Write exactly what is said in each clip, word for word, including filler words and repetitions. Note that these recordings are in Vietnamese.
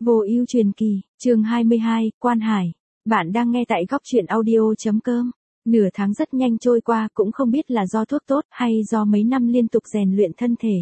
Vô ưu truyền kỳ, chương hai mươi hai, Quan Hải. Bạn đang nghe tại góc truyện audio.com. Nửa tháng rất nhanh trôi qua, cũng không biết là do thuốc tốt hay do mấy năm liên tục rèn luyện thân thể.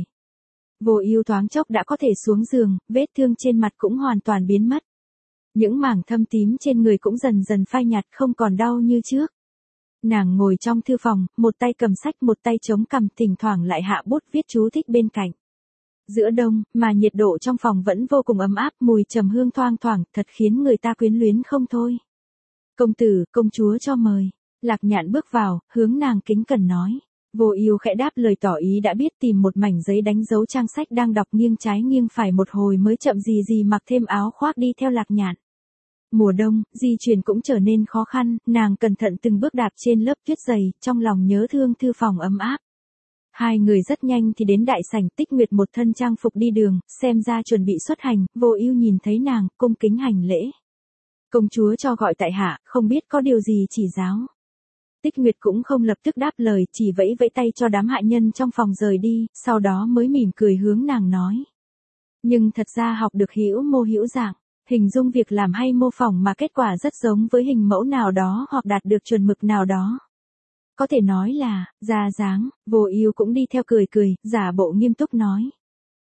Vô ưu thoáng chốc đã có thể xuống giường, vết thương trên mặt cũng hoàn toàn biến mất. Những mảng thâm tím trên người cũng dần dần phai nhạt, không còn đau như trước. Nàng ngồi trong thư phòng, một tay cầm sách một tay chống cằm, thỉnh thoảng lại hạ bút viết chú thích bên cạnh. Giữa đông, mà nhiệt độ trong phòng vẫn vô cùng ấm áp, mùi trầm hương thoang thoảng, thật khiến người ta quyến luyến không thôi. Công tử, công chúa cho mời. Lạc Nhạn bước vào, hướng nàng kính cẩn nói. Vô ưu khẽ đáp lời tỏ ý đã biết, tìm một mảnh giấy đánh dấu trang sách đang đọc, nghiêng trái nghiêng phải một hồi mới chậm gì gì mặc thêm áo khoác đi theo Lạc Nhạn. Mùa đông, di chuyển cũng trở nên khó khăn, nàng cẩn thận từng bước đạp trên lớp tuyết dày, trong lòng nhớ thương thư phòng ấm áp. Hai người rất nhanh thì đến đại sảnh. Tích Nguyệt một thân trang phục đi đường, xem ra chuẩn bị xuất hành. Vô ưu nhìn thấy nàng, cung kính hành lễ. Công chúa cho gọi tại hạ, không biết có điều gì chỉ giáo. Tích Nguyệt cũng không lập tức đáp lời, chỉ vẫy vẫy tay cho đám hạ nhân trong phòng rời đi, sau đó mới mỉm cười hướng nàng nói. Nhưng thật ra học được hữu mô hữu dạng, hình dung việc làm hay mô phỏng mà kết quả rất giống với hình mẫu nào đó hoặc đạt được chuẩn mực nào đó. Có thể nói là, ra dáng. Vô ưu cũng đi theo cười cười, giả bộ nghiêm túc nói.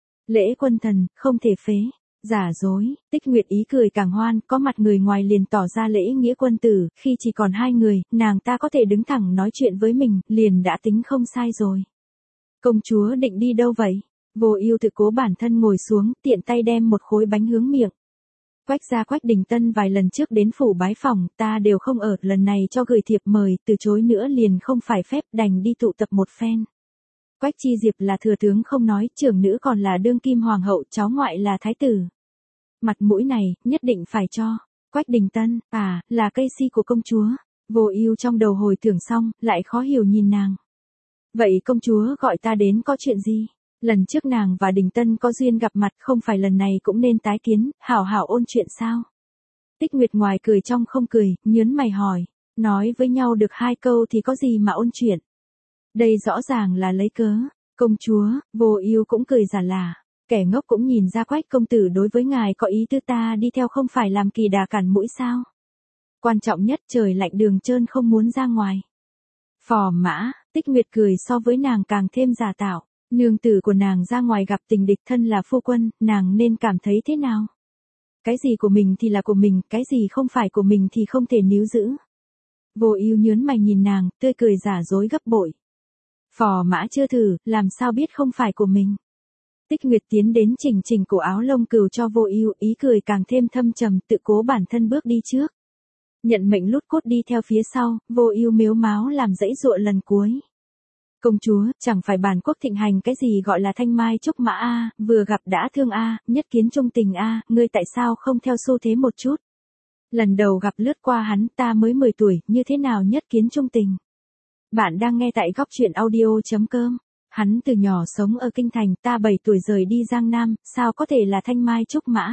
Lễ quân thần, không thể phế. Giả dối. Tích Nguyệt ý cười càng hoan, có mặt người ngoài liền tỏ ra lễ nghĩa quân tử, khi chỉ còn hai người, nàng ta có thể đứng thẳng nói chuyện với mình, liền đã tính không sai rồi. Công chúa định đi đâu vậy? Vô ưu tự cố bản thân ngồi xuống, tiện tay đem một khối bánh hướng miệng. Quách gia Quách Đình Tân vài lần trước đến phủ bái phòng, ta đều không ở, lần này cho gửi thiệp mời, từ chối nữa liền không phải phép, đành đi tụ tập một phen. Quách Chi Diệp là thừa tướng không nói, trưởng nữ còn là đương kim hoàng hậu, cháu ngoại là thái tử. Mặt mũi này, nhất định phải cho. Quách Đình Tân, à, là cây si của công chúa. Vô ưu trong đầu hồi tưởng xong, lại khó hiểu nhìn nàng. Vậy công chúa gọi ta đến có chuyện gì? Lần trước nàng và Đình Tân có duyên gặp mặt, không phải lần này cũng nên tái kiến, hảo hảo ôn chuyện sao? Tích Nguyệt ngoài cười trong không cười, nhớn mày hỏi. Nói với nhau được hai câu thì có gì mà ôn chuyện? Đây rõ ràng là lấy cớ. Công chúa. Vô ưu cũng cười giả lả. Kẻ ngốc cũng nhìn ra Quách công tử đối với ngài có ý tư, ta đi theo không phải làm kỳ đà cản mũi sao? Quan trọng nhất, trời lạnh đường trơn không muốn ra ngoài. Phò mã. Tích Nguyệt cười so với nàng càng thêm giả tạo. Nương tử của nàng ra ngoài gặp tình địch, thân là phu quân, nàng nên cảm thấy thế nào? Cái gì của mình thì là của mình, cái gì không phải của mình thì không thể níu giữ. Vô ưu nhớn mày nhìn nàng, tươi cười giả dối gấp bội. Phò mã chưa thử, làm sao biết không phải của mình? Tích Nguyệt tiến đến chỉnh chỉnh cổ áo lông cừu cho Vô ưu, ý cười càng thêm thâm trầm, tự cố bản thân bước đi trước. Nhận mệnh lút cút đi theo phía sau, Vô ưu mếu máo làm dãy dụa lần cuối. Công chúa, chẳng phải bản quốc thịnh hành cái gì gọi là thanh mai trúc mã a, vừa gặp đã thương a, nhất kiến trung tình a, ngươi tại sao không theo xu thế một chút? Lần đầu gặp lướt qua hắn, ta mới mười tuổi, như thế nào nhất kiến trung tình? Bạn đang nghe tại góc truyện audio.com. Hắn từ nhỏ sống ở kinh thành, ta bảy tuổi rời đi Giang Nam, sao có thể là thanh mai trúc mã?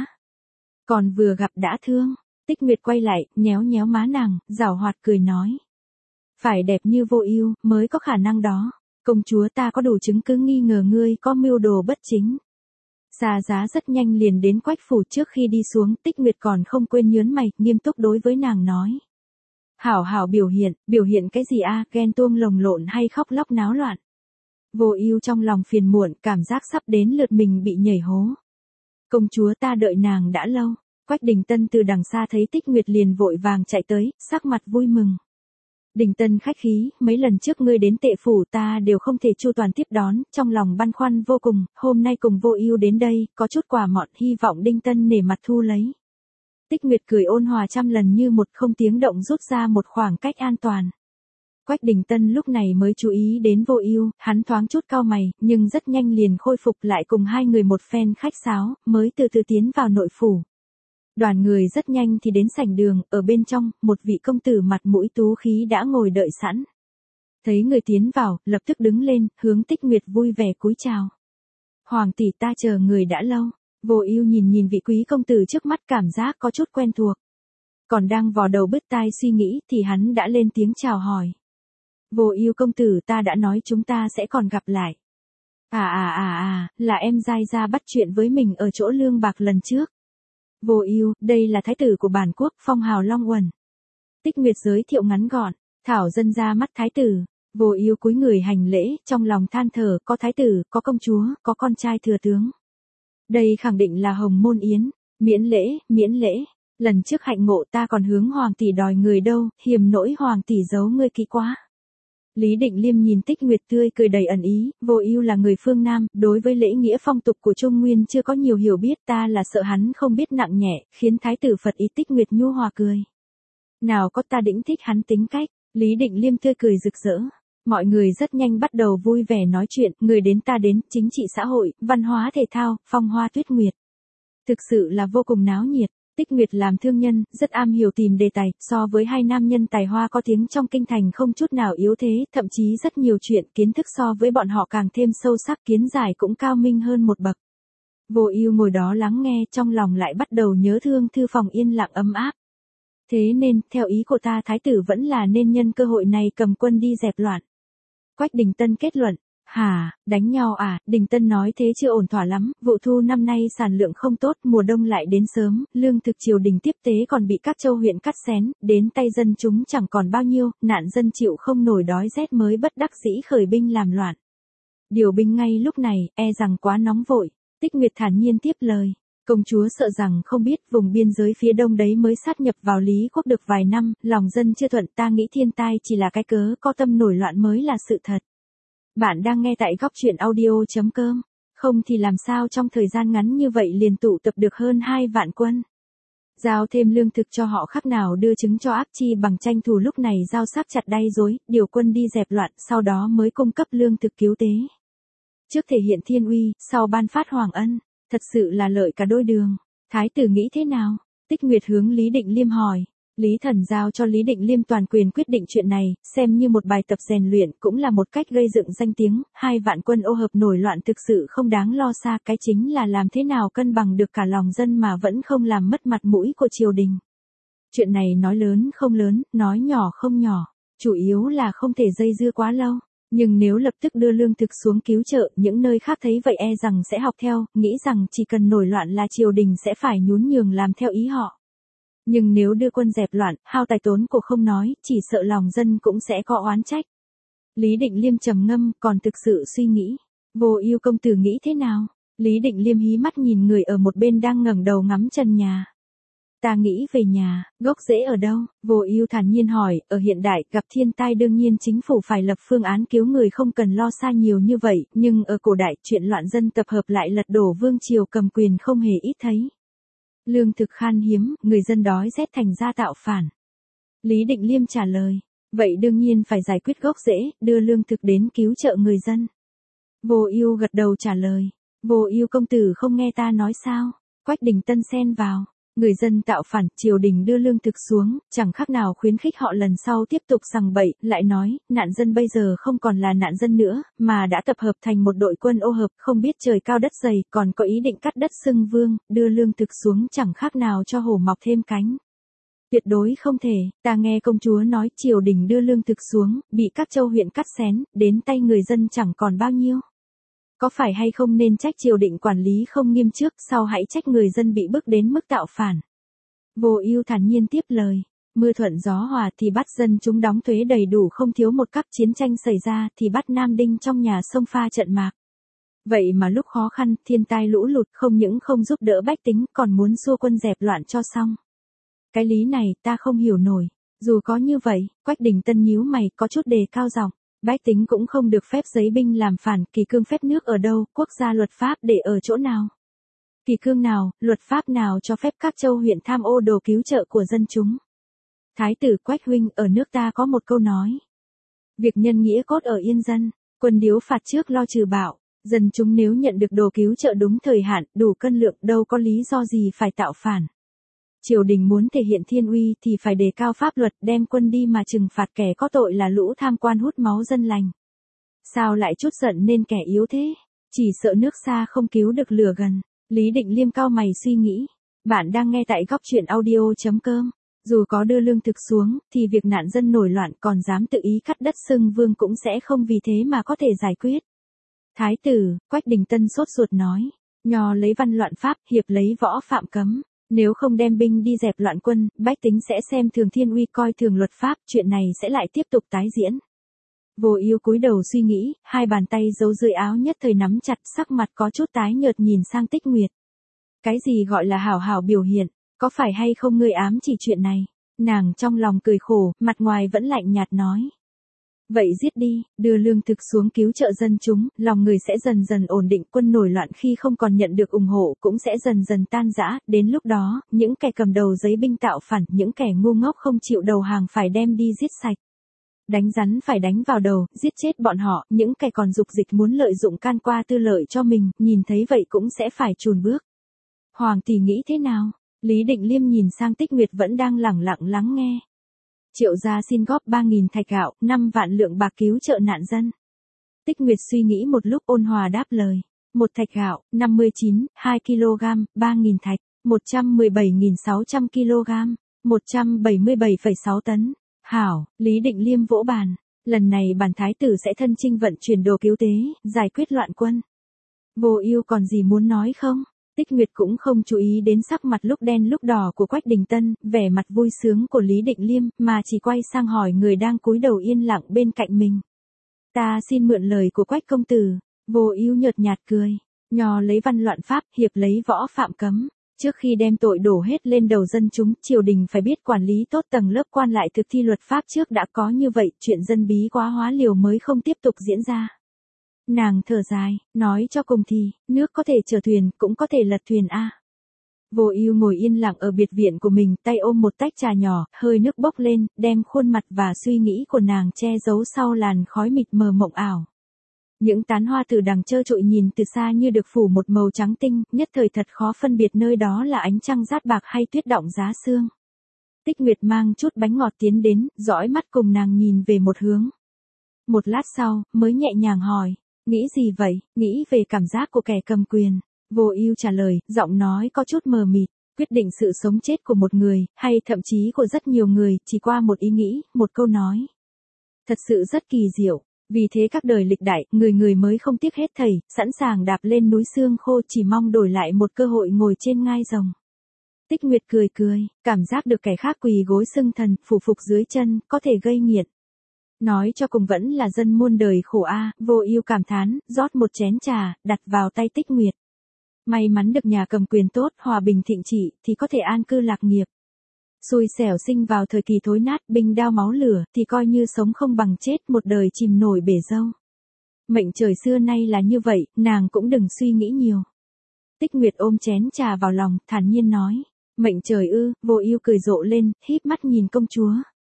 Còn vừa gặp đã thương. Tích Nguyệt quay lại, nhéo nhéo má nàng, giảo hoạt cười nói. Phải đẹp như Vô ưu mới có khả năng đó. Công chúa, ta có đủ chứng cứ nghi ngờ ngươi có mưu đồ bất chính. Xa giá rất nhanh liền đến Quách phủ, trước khi đi xuống, Tích Nguyệt còn không quên nhớn mày, nghiêm túc đối với nàng nói. Hảo hảo biểu hiện, biểu hiện cái gì a, ghen tuông lồng lộn hay khóc lóc náo loạn? Vô ưu trong lòng phiền muộn, cảm giác sắp đến lượt mình bị nhảy hố. Công chúa, ta đợi nàng đã lâu. Quách Đình Tân từ đằng xa thấy Tích Nguyệt liền vội vàng chạy tới, sắc mặt vui mừng. Đình Tân khách khí, mấy lần trước ngươi đến Tệ phủ ta đều không thể chu toàn tiếp đón, trong lòng băn khoăn vô cùng, hôm nay cùng Vô ưu đến đây, có chút quà mọn, hy vọng Đinh Tân nể mặt thu lấy. Tích Nguyệt cười ôn hòa trăm lần như một, không tiếng động rút ra một khoảng cách an toàn. Quách Đình Tân lúc này mới chú ý đến Vô ưu, hắn thoáng chút cau mày, nhưng rất nhanh liền khôi phục lại, cùng hai người một phen khách sáo, mới từ từ tiến vào nội phủ. Đoàn người rất nhanh thì đến sảnh đường, ở bên trong, một vị công tử mặt mũi tú khí đã ngồi đợi sẵn. Thấy người tiến vào, lập tức đứng lên, hướng Tích Nguyệt vui vẻ cúi chào. Hoàng tỷ, ta chờ người đã lâu. Vô ưu nhìn nhìn vị quý công tử trước mắt, cảm giác có chút quen thuộc. Còn đang vò đầu bứt tai suy nghĩ thì hắn đã lên tiếng chào hỏi. Vô ưu công tử, ta đã nói chúng ta sẽ còn gặp lại. À à à à, là em dai ra bắt chuyện với mình ở chỗ lương bạc lần trước. Vô Ưu, đây là thái tử của bản quốc, phong hào Long Uẩn. Tích Nguyệt giới thiệu ngắn gọn, Thảo dân ra mắt thái tử. Vô Ưu cúi người hành lễ, trong lòng than thở, có thái tử, có công chúa, có con trai thừa tướng. Đây khẳng định là hồng môn yến, miễn lễ, miễn lễ. Lần trước hạnh ngộ ta còn hướng hoàng tỷ đòi người đâu, hiềm nỗi hoàng tỷ giấu ngươi kỹ quá. Lý Định Liêm nhìn Tích Nguyệt tươi cười đầy ẩn ý, Vô Ưu là người phương Nam, đối với lễ nghĩa phong tục của Trung Nguyên chưa có nhiều hiểu biết, ta là sợ hắn không biết nặng nhẹ, khiến thái tử phật ý. Tích Nguyệt nhu hòa cười. Nào có, ta đĩnh thích hắn tính cách. Lý Định Liêm tươi cười rực rỡ. Mọi người rất nhanh bắt đầu vui vẻ nói chuyện, người đến ta đến, chính trị xã hội, văn hóa thể thao, phong hoa tuyết nguyệt. Thực sự là vô cùng náo nhiệt. Tích Nguyệt làm thương nhân, rất am hiểu tìm đề tài, so với hai nam nhân tài hoa có tiếng trong kinh thành không chút nào yếu thế, thậm chí rất nhiều chuyện, kiến thức so với bọn họ càng thêm sâu sắc, kiến giải cũng cao minh hơn một bậc. Vô Ưu ngồi đó lắng nghe, trong lòng lại bắt đầu nhớ thương thư phòng yên lặng ấm áp. Thế nên, theo ý của ta thái tử vẫn là nên nhân cơ hội này cầm quân đi dẹp loạn. Quách Đình Tân kết luận. Hả, đánh nhau à, Đình Tân nói thế chưa ổn thỏa lắm, vụ thu năm nay sản lượng không tốt, mùa đông lại đến sớm, lương thực triều đình tiếp tế còn bị các châu huyện cắt xén, đến tay dân chúng chẳng còn bao nhiêu, nạn dân chịu không nổi đói rét mới bất đắc dĩ khởi binh làm loạn. Điều binh ngay lúc này, e rằng quá nóng vội. Tích Nguyệt thản nhiên tiếp lời. Công chúa sợ rằng không biết vùng biên giới phía đông đấy mới sát nhập vào Lý quốc được vài năm, lòng dân chưa thuận, ta nghĩ thiên tai chỉ là cái cớ, có tâm nổi loạn mới là sự thật. Bạn đang nghe tại góc truyện audio chấm com, không thì làm sao trong thời gian ngắn như vậy liền tụ tập được hơn hai vạn quân. Giao thêm lương thực cho họ khác nào đưa trứng cho ác, chi bằng tranh thủ lúc này giao sắc chặt đay rối, điều quân đi dẹp loạn, sau đó mới cung cấp lương thực cứu tế. Trước thể hiện thiên uy, sau ban phát hoàng ân, thật sự là lợi cả đôi đường. Thái tử nghĩ thế nào? Tích Nguyệt hướng Lý Định Liêm hỏi. Lý Thần giao cho Lý Định Liêm toàn quyền quyết định chuyện này, xem như một bài tập rèn luyện, cũng là một cách gây dựng danh tiếng. Hai vạn quân ô hợp nổi loạn thực sự không đáng lo xa, cái chính là làm thế nào cân bằng được cả lòng dân mà vẫn không làm mất mặt mũi của triều đình. Chuyện này nói lớn không lớn, nói nhỏ không nhỏ, chủ yếu là không thể dây dưa quá lâu. Nhưng nếu lập tức đưa lương thực xuống cứu trợ, những nơi khác thấy vậy e rằng sẽ học theo, nghĩ rằng chỉ cần nổi loạn là triều đình sẽ phải nhún nhường làm theo ý họ. Nhưng nếu đưa quân dẹp loạn, hao tài tốn của không nói, chỉ sợ lòng dân cũng sẽ có oán trách. Lý Định Liêm trầm ngâm, còn thực sự suy nghĩ. Vô Ưu công tử nghĩ thế nào? Lý Định Liêm hí mắt nhìn người ở một bên đang ngẩng đầu ngắm trần nhà. Ta nghĩ về nhà, gốc rễ ở đâu? Vô Ưu thản nhiên hỏi, ở hiện đại, gặp thiên tai đương nhiên chính phủ phải lập phương án cứu người không cần lo xa nhiều như vậy, nhưng ở cổ đại, chuyện loạn dân tập hợp lại lật đổ vương triều cầm quyền không hề ít thấy. Lương thực khan hiếm, người dân đói rét thành ra tạo phản. Lý Định Liêm trả lời, vậy đương nhiên phải giải quyết gốc rễ, đưa lương thực đến cứu trợ người dân. Vô Ưu gật đầu trả lời, Vô Ưu công tử không nghe ta nói sao? Quách Đình Tân xen vào. Người dân tạo phản, triều đình đưa lương thực xuống, chẳng khác nào khuyến khích họ lần sau tiếp tục sằng bậy, lại nói, nạn dân bây giờ không còn là nạn dân nữa, mà đã tập hợp thành một đội quân ô hợp, không biết trời cao đất dày, còn có ý định cắt đất xưng vương, đưa lương thực xuống chẳng khác nào cho hổ mọc thêm cánh. Tuyệt đối không thể, ta nghe công chúa nói triều đình đưa lương thực xuống, bị các châu huyện cắt xén, đến tay người dân chẳng còn bao nhiêu. Có phải hay không nên trách triều đình quản lý không nghiêm trước, sau hãy trách người dân bị bức đến mức tạo phản. Vô Ưu thản nhiên tiếp lời, mưa thuận gió hòa thì bắt dân chúng đóng thuế đầy đủ không thiếu một các chiến tranh xảy ra thì bắt Nam Đinh trong nhà sông pha trận mạc. Vậy mà lúc khó khăn, thiên tai lũ lụt không những không giúp đỡ bách tính còn muốn xua quân dẹp loạn cho xong. Cái lý này ta không hiểu nổi. Dù có như vậy, Quách Đình Tân nhíu mày có chút đề cao giọng. Bách tính cũng không được phép giấy binh làm phản, kỳ cương phép nước ở đâu, quốc gia luật pháp để ở chỗ nào? Kỳ cương nào, luật pháp nào cho phép các châu huyện tham ô đồ cứu trợ của dân chúng? Thái tử Quách huynh, ở nước ta có một câu nói. Việc nhân nghĩa cốt ở yên dân, quân điếu phạt trước lo trừ bạo, dân chúng nếu nhận được đồ cứu trợ đúng thời hạn, đủ cân lượng, đâu có lý do gì phải tạo phản. Triều đình muốn thể hiện thiên uy thì phải đề cao pháp luật, đem quân đi mà trừng phạt kẻ có tội là lũ tham quan hút máu dân lành. Sao lại chút giận nên kẻ yếu thế? Chỉ sợ nước xa không cứu được lửa gần. Lý Định Liêm cau mày suy nghĩ. Bạn đang nghe tại góc truyện audio chấm com. Dù có đưa lương thực xuống, thì việc nạn dân nổi loạn còn dám tự ý cắt đất xưng vương cũng sẽ không vì thế mà có thể giải quyết. Thái tử, Quách Đình Tân sốt ruột nói. Nho lấy văn loạn pháp, hiệp lấy võ phạm cấm. Nếu không đem binh đi dẹp loạn quân, bách tính sẽ xem thường thiên uy coi thường luật pháp, chuyện này sẽ lại tiếp tục tái diễn. Vô Ưu cúi đầu suy nghĩ, hai bàn tay giấu dưới áo nhất thời nắm chặt, sắc mặt có chút tái nhợt nhìn sang Tích Nguyệt. Cái gì gọi là hảo hảo biểu hiện, có phải hay không ngươi ám chỉ chuyện này? Nàng trong lòng cười khổ, mặt ngoài vẫn lạnh nhạt nói. Vậy giết đi, đưa lương thực xuống cứu trợ dân chúng, lòng người sẽ dần dần ổn định, quân nổi loạn khi không còn nhận được ủng hộ cũng sẽ dần dần tan rã, đến lúc đó, những kẻ cầm đầu giấy binh tạo phản, những kẻ ngu ngốc không chịu đầu hàng phải đem đi giết sạch. Đánh rắn phải đánh vào đầu, giết chết bọn họ, những kẻ còn dục dịch muốn lợi dụng can qua tư lợi cho mình, nhìn thấy vậy cũng sẽ phải chùn bước. Hoàng tỷ nghĩ thế nào? Lý Định Liêm nhìn sang Tích Nguyệt vẫn đang lẳng lặng lắng nghe. Triệu gia xin góp ba nghìn thạch gạo, năm vạn lượng bạc cứu trợ nạn dân. Tích Nguyệt suy nghĩ một lúc ôn hòa đáp lời. Một thạch gạo, năm mươi chín, hai ki lô gam, ba nghìn thạch, một trăm mười bảy nghìn sáu trăm ki lô gam, một trăm bảy mươi bảy phẩy sáu tấn. Hảo, Lý Định Liêm vỗ bàn. Lần này bản thái tử sẽ thân chinh vận chuyển đồ cứu tế, giải quyết loạn quân. Vô Ưu còn gì muốn nói không? Tích Nguyệt cũng không chú ý đến sắc mặt lúc đen lúc đỏ của Quách Đình Tân, vẻ mặt vui sướng của Lý Định Liêm, mà chỉ quay sang hỏi người đang cúi đầu yên lặng bên cạnh mình. Ta xin mượn lời của Quách công tử. Vô Ưu nhợt nhạt cười. Nho lấy văn loạn pháp, hiệp lấy võ phạm cấm. Trước khi đem tội đổ hết lên đầu dân chúng, triều đình phải biết quản lý tốt tầng lớp quan lại thực thi luật pháp trước đã có như vậy, chuyện dân bí quá hóa liều mới không tiếp tục diễn ra. Nàng thở dài, nói cho cùng thì, nước có thể chở thuyền, cũng có thể lật thuyền a. Vô Ưu ngồi yên lặng ở biệt viện của mình, tay ôm một tách trà nhỏ, hơi nước bốc lên, đem khuôn mặt và suy nghĩ của nàng che giấu sau làn khói mịt mờ mộng ảo. Những tán hoa từ đằng trơ trụi nhìn từ xa như được phủ một màu trắng tinh, nhất thời thật khó phân biệt nơi đó là ánh trăng rát bạc hay tuyết đọng giá sương. Tích Nguyệt mang chút bánh ngọt tiến đến, dõi mắt cùng nàng nhìn về một hướng. Một lát sau, mới nhẹ nhàng hỏi. Nghĩ gì vậy? Nghĩ về cảm giác của kẻ cầm quyền. Vô Ưu trả lời, giọng nói có chút mờ mịt, quyết định sự sống chết của một người, hay thậm chí của rất nhiều người, chỉ qua một ý nghĩ, một câu nói. Thật sự rất kỳ diệu, vì thế các đời lịch đại, người người mới không tiếc hết thảy, sẵn sàng đạp lên núi xương khô chỉ mong đổi lại một cơ hội ngồi trên ngai rồng. Tích Nguyệt cười cười, cảm giác được kẻ khác quỳ gối xưng thần, phủ phục dưới chân, có thể gây nghiện. Nói cho cùng vẫn là dân muôn đời khổ a. Vô Ưu cảm thán, rót một chén trà, đặt vào tay Tích Nguyệt. May mắn được nhà cầm quyền tốt, hòa bình thịnh trị, thì có thể an cư lạc nghiệp. Xui xẻo sinh vào thời kỳ thối nát, binh đao máu lửa, thì coi như sống không bằng chết, một đời chìm nổi bể dâu. Mệnh trời xưa nay là như vậy, nàng cũng đừng suy nghĩ nhiều. Tích Nguyệt ôm chén trà vào lòng, thản nhiên nói. Mệnh trời ư? Vô Ưu cười rộ lên, híp mắt nhìn công chúa.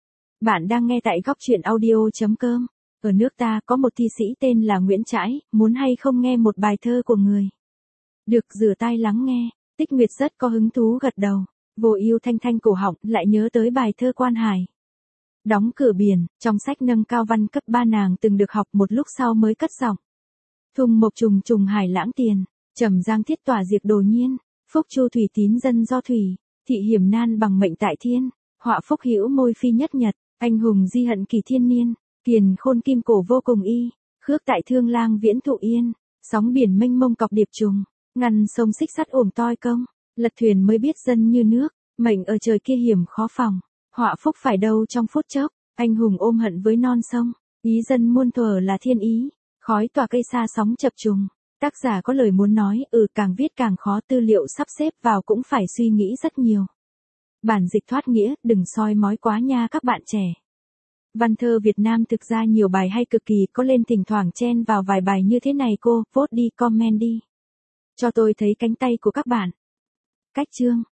Bạn đang nghe tại góc truyện audio chấm com. Ở nước ta có một thi sĩ tên là Nguyễn Trãi, muốn hay không nghe một bài thơ của người? Được, rửa tai lắng nghe. Tích Nguyệt rất có hứng thú gật đầu. Vô Ưu thanh thanh cổ họng, lại nhớ tới bài thơ Quan Hải. Đóng cửa biển, trong sách nâng cao văn cấp ba nàng từng được học, một lúc sau mới cất giọng. Thùng mộc trùng trùng hải lãng tiền, trầm giang thiết tỏa diệt đồ nhiên, phúc chu thủy tín dân do thủy, thị hiểm nan bằng mệnh tại thiên, họa phúc hữu môi phi nhất nhật. Anh hùng di hận kỳ thiên niên, kiền khôn kim cổ vô cùng y, khước tại thương lang viễn thụ yên, sóng biển mênh mông cọc điệp trùng, ngăn sông xích sắt ồm toi công, lật thuyền mới biết dân như nước, mệnh ở trời kia hiểm khó phòng, họa phúc phải đâu trong phút chốc, anh hùng ôm hận với non sông, ý dân muôn thuở là thiên ý, khói tỏa cây xa sóng chập trùng. Tác giả có lời muốn nói, ừ càng viết càng khó, tư liệu sắp xếp vào cũng phải suy nghĩ rất nhiều. Bản dịch thoát nghĩa, đừng soi mói quá nha các bạn trẻ. Văn thơ Việt Nam thực ra nhiều bài hay cực kỳ, có lên thỉnh thoảng chen vào vài bài như thế này cô, vote đi, comment đi. Cho tôi thấy cánh tay của các bạn. Cách chương.